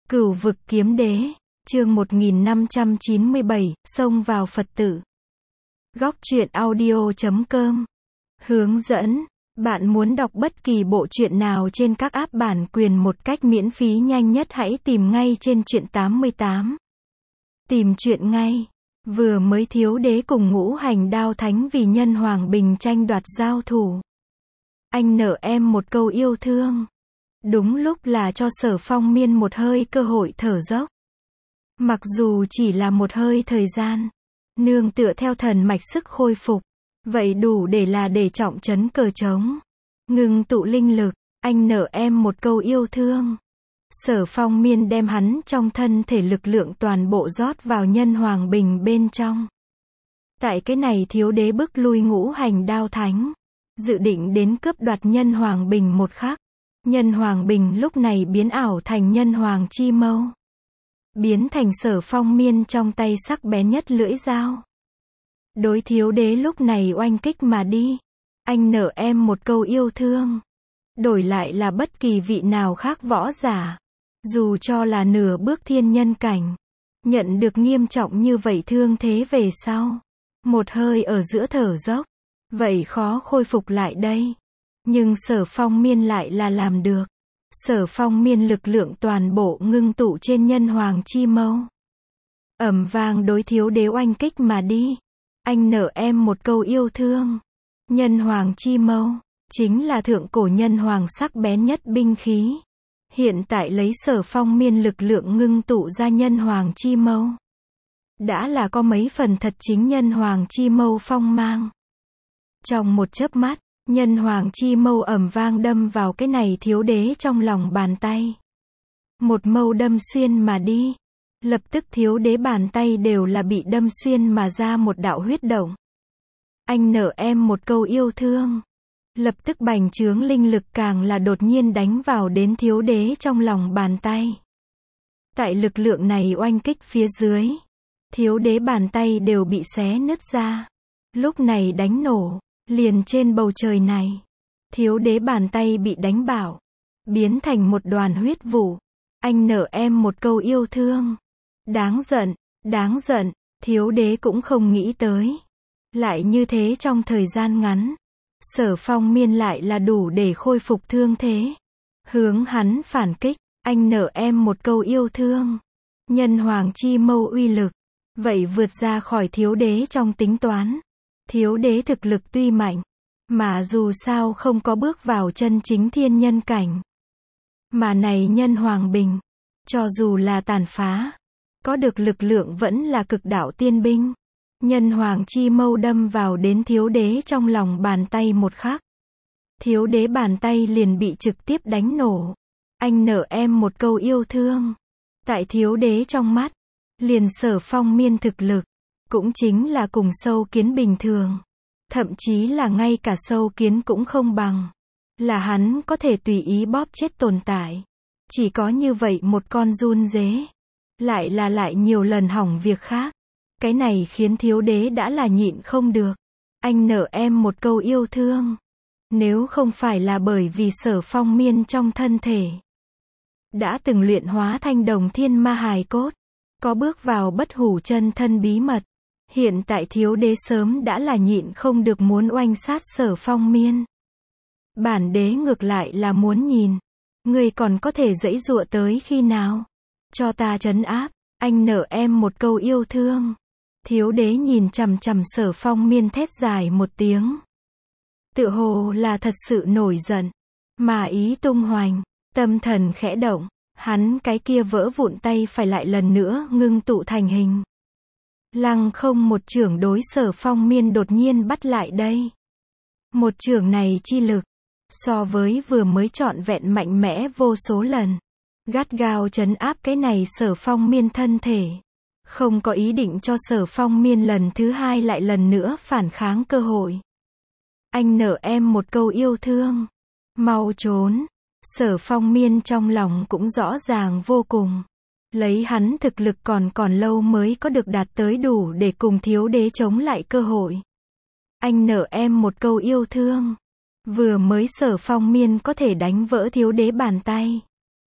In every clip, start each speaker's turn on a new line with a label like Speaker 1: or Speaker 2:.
Speaker 1: Cửu vực kiếm đế, chương 1597, xông vào Phật tử. Góc truyện audio.com. Hướng dẫn, bạn muốn đọc bất kỳ bộ truyện nào trên các app bản quyền một cách miễn phí nhanh nhất hãy tìm ngay trên truyện 88. Tìm truyện ngay. Vừa mới thiếu đế cùng ngũ hành đao thánh vì nhân hoàng bình tranh đoạt giao thủ. Anh nợ em một câu yêu thương. Đúng lúc là cho Sở Phong Miên một hơi cơ hội thở dốc. Mặc dù chỉ là một hơi thời gian, nương tựa theo thần mạch sức khôi phục, vậy đủ để trọng trấn cờ trống. Ngừng tụ linh lực, anh nợ em một câu yêu thương. Sở Phong Miên đem hắn trong thân thể lực lượng toàn bộ rót vào nhân hoàng bình bên trong. Tại cái này thiếu đế bức lui ngũ hành đao thánh, dự định đến cướp đoạt nhân hoàng bình một khắc. Nhân hoàng bình lúc này biến ảo thành nhân hoàng chi mâu. Biến thành Sở Phong Miên trong tay sắc bén nhất lưỡi dao. Đối thiếu đế lúc này oanh kích mà đi. Anh nợ em một câu yêu thương. Đổi lại là bất kỳ vị nào khác võ giả. Dù cho là nửa bước thiên nhân cảnh. Nhận được nghiêm trọng như vậy thương thế về sau. Một hơi ở giữa thở dốc. Vậy khó khôi phục lại đây. Nhưng Sở Phong Miên lại là làm được. Sở Phong Miên lực lượng toàn bộ ngưng tụ trên nhân hoàng chi mâu. Ầm vang đối thiếu đế oanh kích mà đi. Anh nợ em một câu yêu thương. Nhân hoàng chi mâu, chính là thượng cổ nhân hoàng sắc bén nhất binh khí. Hiện tại lấy Sở Phong Miên lực lượng ngưng tụ ra nhân hoàng chi mâu. Đã là có mấy phần thật chính nhân hoàng chi mâu phong mang. Trong một chớp mắt, nhân hoàng chi mâu ầm vang đâm vào cái này thiếu đế trong lòng bàn tay. Một mâu đâm xuyên mà đi. Lập tức thiếu đế bàn tay đều là bị đâm xuyên mà ra một đạo huyết động. Anh nợ em một câu yêu thương. Lập tức bành trướng linh lực càng là đột nhiên đánh vào đến thiếu đế trong lòng bàn tay. Tại lực lượng này oanh kích phía dưới, thiếu đế bàn tay đều bị xé nứt ra. Lúc này đánh nổ. Liền trên bầu trời này, thiếu đế bàn tay bị đánh bạo, biến thành một đoàn huyết vụ. Anh nợ em một câu yêu thương. Đáng giận, thiếu đế cũng không nghĩ tới. Lại như thế trong thời gian ngắn, Sở Phong Miên lại là đủ để khôi phục thương thế. Hướng hắn phản kích, anh nợ em một câu yêu thương. Nhân hoàng chi mâu uy lực, vậy vượt ra khỏi thiếu đế trong tính toán. Thiếu đế thực lực tuy mạnh, mà dù sao không có bước vào chân chính thiên nhân cảnh. Mà này nhân hoàng bình, cho dù là tàn phá, có được lực lượng vẫn là cực đạo tiên binh. Nhân hoàng chi mâu đâm vào đến thiếu đế trong lòng bàn tay một khắc. Thiếu đế bàn tay liền bị trực tiếp đánh nổ. Anh nợ em một câu yêu thương. Tại thiếu đế trong mắt, liền Sở Phong Miên thực lực. Cũng chính là cùng sâu kiến bình thường. Thậm chí là ngay cả sâu kiến cũng không bằng. Là hắn có thể tùy ý bóp chết tồn tại. Chỉ có như vậy một con giun dế. Lại nhiều lần hỏng việc khác. Cái này khiến thiếu đế đã là nhịn không được. Anh nợ em một câu yêu thương. Nếu không phải là bởi vì Sở Phong Miên trong thân thể đã từng luyện hóa thanh đồng thiên ma hài cốt. Có bước vào bất hủ chân thân bí mật. Hiện tại thiếu đế sớm đã là nhịn không được muốn oanh sát Sở Phong Miên. Bản đế ngược lại là muốn nhìn. Ngươi còn có thể giãy giụa tới khi nào? Cho ta trấn áp. Anh nợ em một câu yêu thương. Thiếu đế nhìn chằm chằm Sở Phong Miên thét dài một tiếng. Tựa hồ là thật sự nổi giận. Mà ý tung hoành. Tâm thần khẽ động. Hắn cái kia vỡ vụn tay phải lại lần nữa ngưng tụ thành hình. Lăng không một chưởng đối Sở Phong Miên đột nhiên bắt lại đây. Một chưởng này chi lực, so với vừa mới trọn vẹn mạnh mẽ vô số lần. Gắt gao trấn áp cái này Sở Phong Miên thân thể. Không có ý định cho Sở Phong Miên lần thứ hai lại lần nữa phản kháng cơ hội. Anh nợ em một câu yêu thương. Mau trốn. Sở Phong Miên trong lòng cũng rõ ràng vô cùng. Lấy hắn thực lực còn lâu mới có được đạt tới đủ để cùng thiếu đế chống lại cơ hội. Anh nợ em một câu yêu thương. Vừa mới Sở Phong Miên có thể đánh vỡ thiếu đế bàn tay.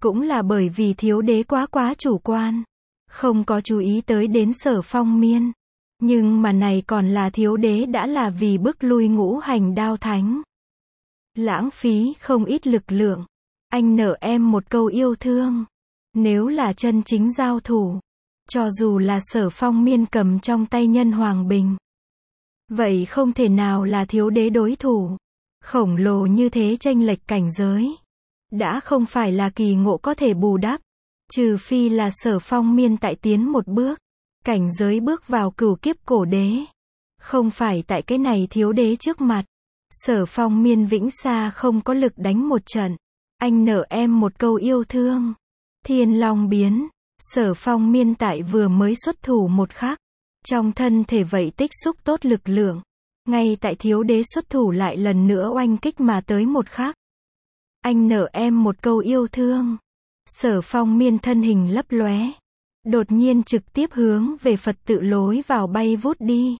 Speaker 1: Cũng là bởi vì thiếu đế quá chủ quan. Không có chú ý tới đến Sở Phong Miên. Nhưng mà này còn là thiếu đế đã là vì bức lui ngũ hành đao thánh. Lãng phí không ít lực lượng. Anh nợ em một câu yêu thương. Nếu là chân chính giao thủ, cho dù là Sở Phong Miên cầm trong tay Nhân Hoàng Bình, vậy không thể nào là thiếu đế đối thủ. Khổng lồ như thế chênh lệch cảnh giới, đã không phải là kỳ ngộ có thể bù đắp. Trừ phi là Sở Phong Miên tại tiến một bước, cảnh giới bước vào cửu kiếp cổ đế. Không phải tại cái này thiếu đế trước mặt, Sở Phong Miên vĩnh xa không có lực đánh một trận. Anh nợ em một câu yêu thương. Thiên Long biến, Sở Phong Miên tại vừa mới xuất thủ một khắc, trong thân thể vậy tích xúc tốt lực lượng. Ngay tại thiếu đế xuất thủ lại lần nữa oanh kích mà tới một khắc. Anh nợ em một câu yêu thương. Sở Phong Miên thân hình lấp lóe, đột nhiên trực tiếp hướng về Phật tự lối vào bay vút đi.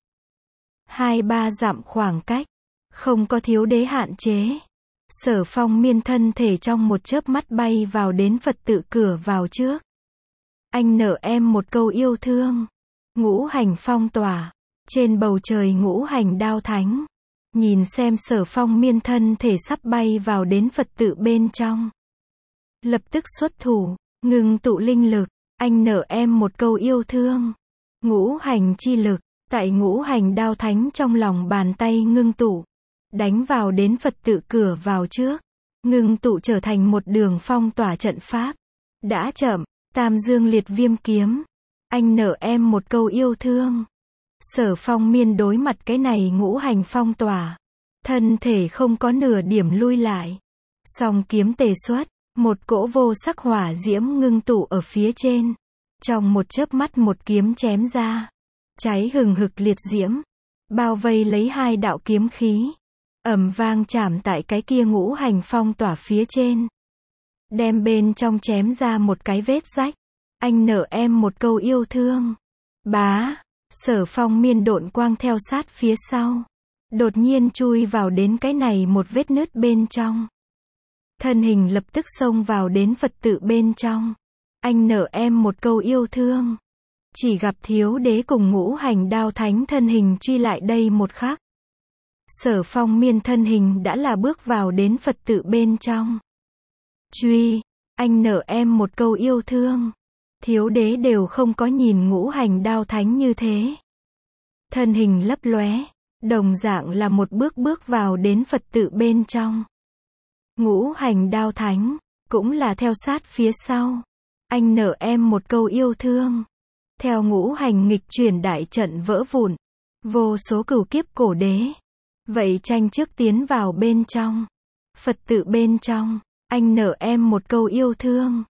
Speaker 1: 2-3 dặm khoảng cách, không có thiếu đế hạn chế. Sở Phong Miên thân thể trong một chớp mắt bay vào đến Phật tự cửa vào trước. Anh nợ em một câu yêu thương. Ngũ hành phong tỏa, trên bầu trời ngũ hành đao thánh. Nhìn xem Sở Phong Miên thân thể sắp bay vào đến Phật tự bên trong. Lập tức xuất thủ, ngừng tụ linh lực. Anh nợ em một câu yêu thương. Ngũ hành chi lực, tại ngũ hành đao thánh trong lòng bàn tay ngưng tụ. Đánh vào đến Phật tự cửa vào trước. Ngưng tụ trở thành một đường phong tỏa trận pháp. Đã chậm, Tam Dương Liệt Viêm kiếm. Anh nợ em một câu yêu thương. Sở Phong Miên đối mặt cái này ngũ hành phong tỏa. Thân thể không có nửa điểm lui lại. Song kiếm tề xuất, một cỗ vô sắc hỏa diễm ngưng tụ ở phía trên. Trong một chớp mắt một kiếm chém ra. Cháy hừng hực liệt diễm. Bao vây lấy hai đạo kiếm khí. Ầm vang chạm tại cái kia ngũ hành phong tỏa phía trên. Đem bên trong chém ra một cái vết rách. Anh nợ em một câu yêu thương. Bá, Sở Phong Miên độn quang theo sát phía sau. Đột nhiên chui vào đến cái này một vết nứt bên trong. Thân hình lập tức xông vào đến Phật tự bên trong. Anh nợ em một câu yêu thương. Chỉ gặp thiếu đế cùng ngũ hành đao thánh thân hình truy lại đây một khắc. Sở Phong Miên thân hình đã là bước vào đến Phật tự bên trong. Truy, anh nợ em một câu yêu thương. Thiếu đế đều không có nhìn ngũ hành đao thánh như thế. Thân hình lấp lóe, đồng dạng là một bước bước vào đến Phật tự bên trong. Ngũ hành đao thánh, cũng là theo sát phía sau. Anh nợ em một câu yêu thương. Theo ngũ hành nghịch chuyển đại trận vỡ vụn. Vô số cửu kiếp cổ đế. Vậy tranh trước tiến vào bên trong. Phật tự bên trong, anh nợ em một câu yêu thương.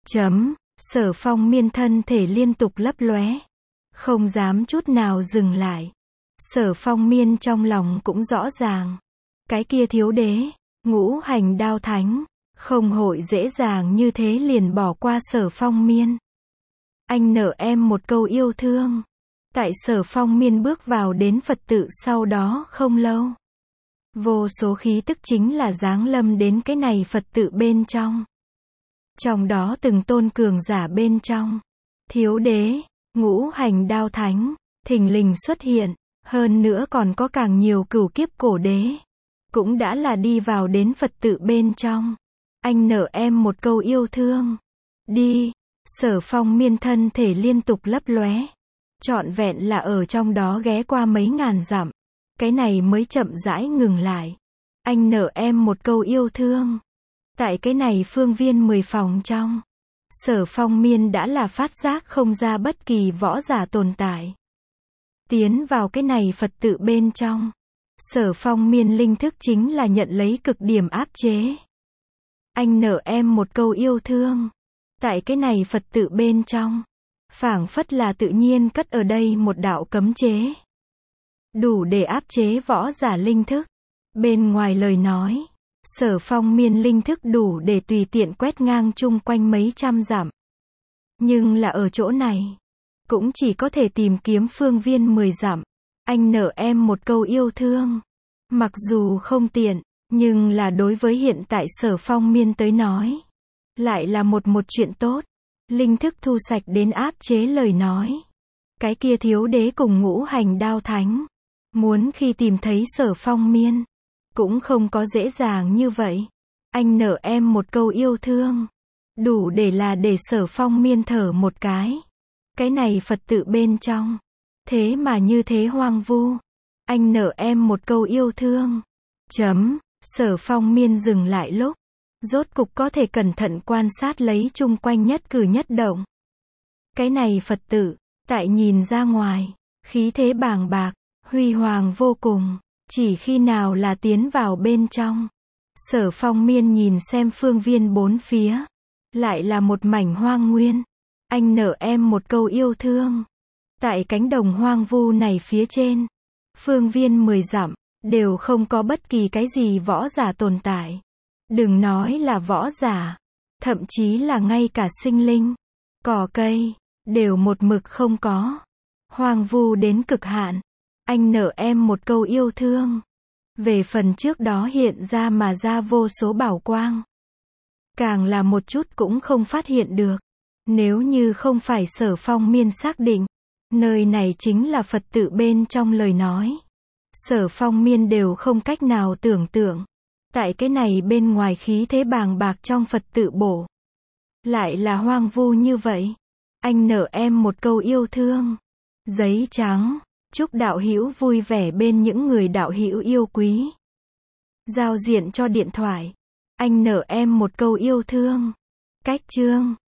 Speaker 1: Sở Phong Miên thân thể liên tục lấp lóe. Không dám chút nào dừng lại. Sở Phong Miên trong lòng cũng rõ ràng. Cái kia thiếu đế, ngũ hành đao thánh, không hội dễ dàng như thế liền bỏ qua Sở Phong Miên. Anh nợ em một câu yêu thương. Tại Sở Phong Miên bước vào đến Phật tự sau đó không lâu. Vô số khí tức chính là giáng lâm đến cái này Phật tự bên trong. Trong đó từng tôn cường giả bên trong. Thiếu đế, ngũ hành đao thánh, thình lình xuất hiện. Hơn nữa còn có càng nhiều cửu kiếp cổ đế. Cũng đã là đi vào đến Phật tự bên trong. Anh nợ em một câu yêu thương. Đi, Sở Phong Miên thân thể liên tục lấp lóe. Trọn vẹn là ở trong đó ghé qua mấy ngàn dặm. Cái này mới chậm rãi ngừng lại. Anh nợ em một câu yêu thương. Tại cái này phương viên 10 phòng trong. Sở Phong Miên đã là phát giác không ra bất kỳ võ giả tồn tại. Tiến vào cái này Phật tự bên trong. Sở Phong Miên linh thức chính là nhận lấy cực điểm áp chế. Anh nợ em một câu yêu thương. Tại cái này Phật tự bên trong. Phảng phất là tự nhiên cất ở đây một đạo cấm chế. Đủ để áp chế võ giả linh thức. Bên ngoài lời nói, Sở Phong Miên linh thức đủ để tùy tiện quét ngang chung quanh mấy trăm dặm. Nhưng là ở chỗ này, cũng chỉ có thể tìm kiếm phương viên 10 dặm. Anh nợ em một câu yêu thương. Mặc dù không tiện, nhưng là đối với hiện tại Sở Phong Miên tới nói, Lại là một chuyện tốt. Linh thức thu sạch đến áp chế lời nói. Cái kia thiếu đế cùng ngũ hành đao thánh. Muốn khi tìm thấy Sở Phong Miên. Cũng không có dễ dàng như vậy. Anh nợ em một câu yêu thương. Đủ để Sở Phong Miên thở một cái. Cái này Phật tự bên trong. Thế mà như thế hoang vu. Anh nợ em một câu yêu thương. Sở Phong Miên dừng lại lúc. Rốt cục có thể cẩn thận quan sát lấy chung quanh nhất cử nhất động. Cái này Phật tự, tại nhìn ra ngoài, khí thế bàng bạc, huy hoàng vô cùng. Chỉ khi nào là tiến vào bên trong. Sở Phong Miên nhìn xem phương viên bốn phía. Lại là một mảnh hoang nguyên. Anh nợ em một câu yêu thương. Tại cánh đồng hoang vu này phía trên. Phương viên 10 dặm, đều không có bất kỳ cái gì võ giả tồn tại. Đừng nói là võ giả. Thậm chí là ngay cả sinh linh. Cỏ cây, đều một mực không có. Hoang vu đến cực hạn. Anh nợ em một câu yêu thương. Về phần trước đó hiện ra mà ra vô số bảo quang. Càng là một chút cũng không phát hiện được. Nếu như không phải Sở Phong Miên xác định. Nơi này chính là Phật tự bên trong lời nói. Sở Phong Miên đều không cách nào tưởng tượng. Tại cái này bên ngoài khí thế bàng bạc trong Phật tự bổ. Lại là hoang vu như vậy. Anh nợ em một câu yêu thương. Giấy trắng. Chúc đạo hữu vui vẻ bên những người đạo hữu yêu quý. Giao diện cho điện thoại. Anh nợ em một câu yêu thương. Cách chương.